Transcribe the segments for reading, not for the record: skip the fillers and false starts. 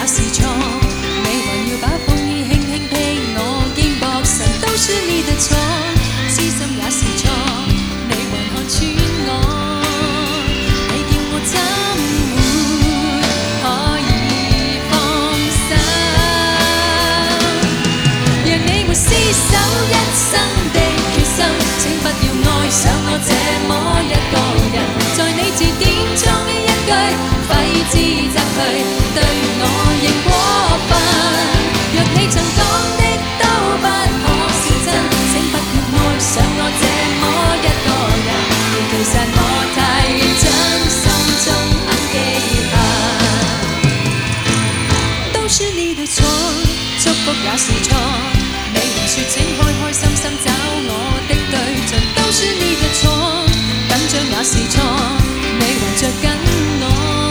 也是错，你还要把风衣轻轻披我肩膊，神都是你的错，痴心也是错，你还看穿我，你叫我怎會可以放手？讓你們廝守一生的決心，請不要愛上我這麼一個人，在你字典中一句揮之則去，對我仍過分。若你曾講的都不可笑真，請不要愛上我這麼一個人，其實我太真，心中很記恨。都是你的錯，祝福也是錯，你還說請開開心心找我的對象，都是你的錯，緊張也是錯，你還着緊我，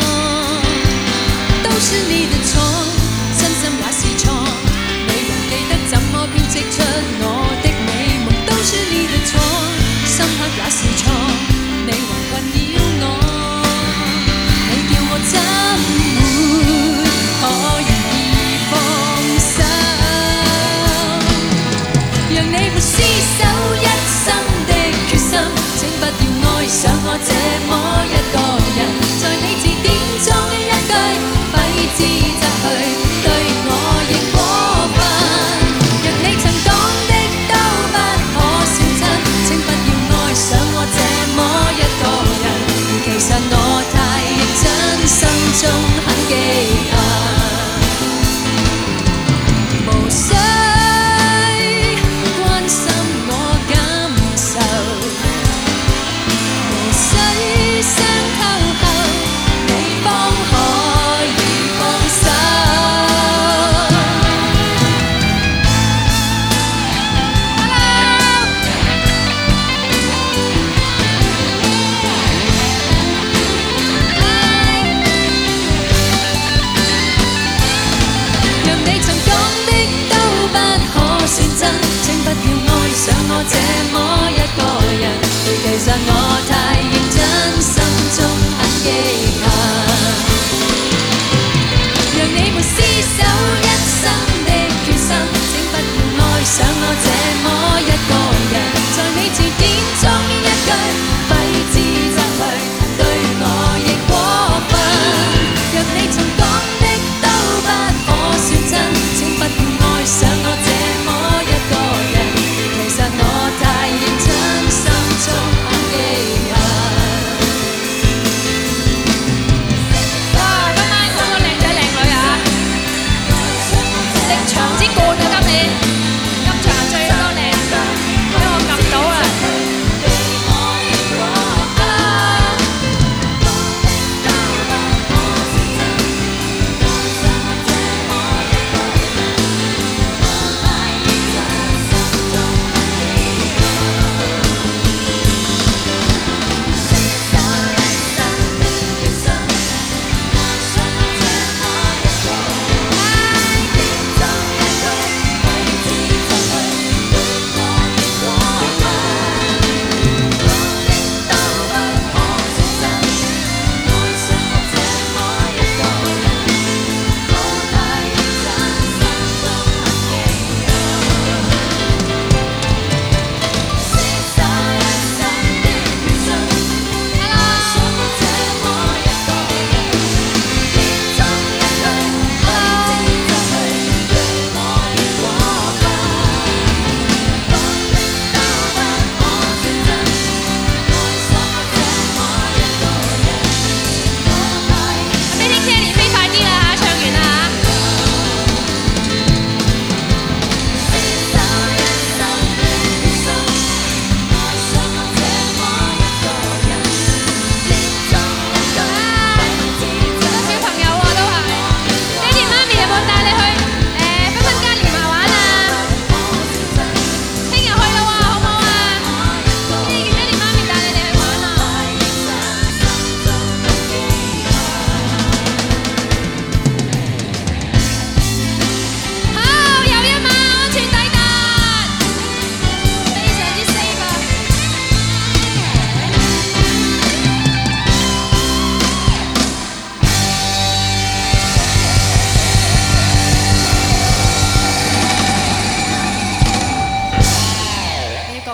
都是你的錯，真心也是錯，你還記得怎麼編織出我的美夢，都是你的錯，深刻也是錯，你還困擾我，你叫我怎會可以放手？讓你們廝守一生的決心，請不要愛上我這麼一個人，在你字典中一句揮之則去，對我仍過分。若你曾講的都不可笑真，請不要愛上我這麼一個人，其實我太真，心中很記恨。無需關心我感受，無需傷透後，你方可以放手。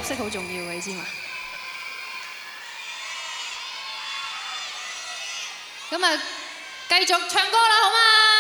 色好重要嘅，你知嘛？咁啊，繼續唱歌啦，好嘛？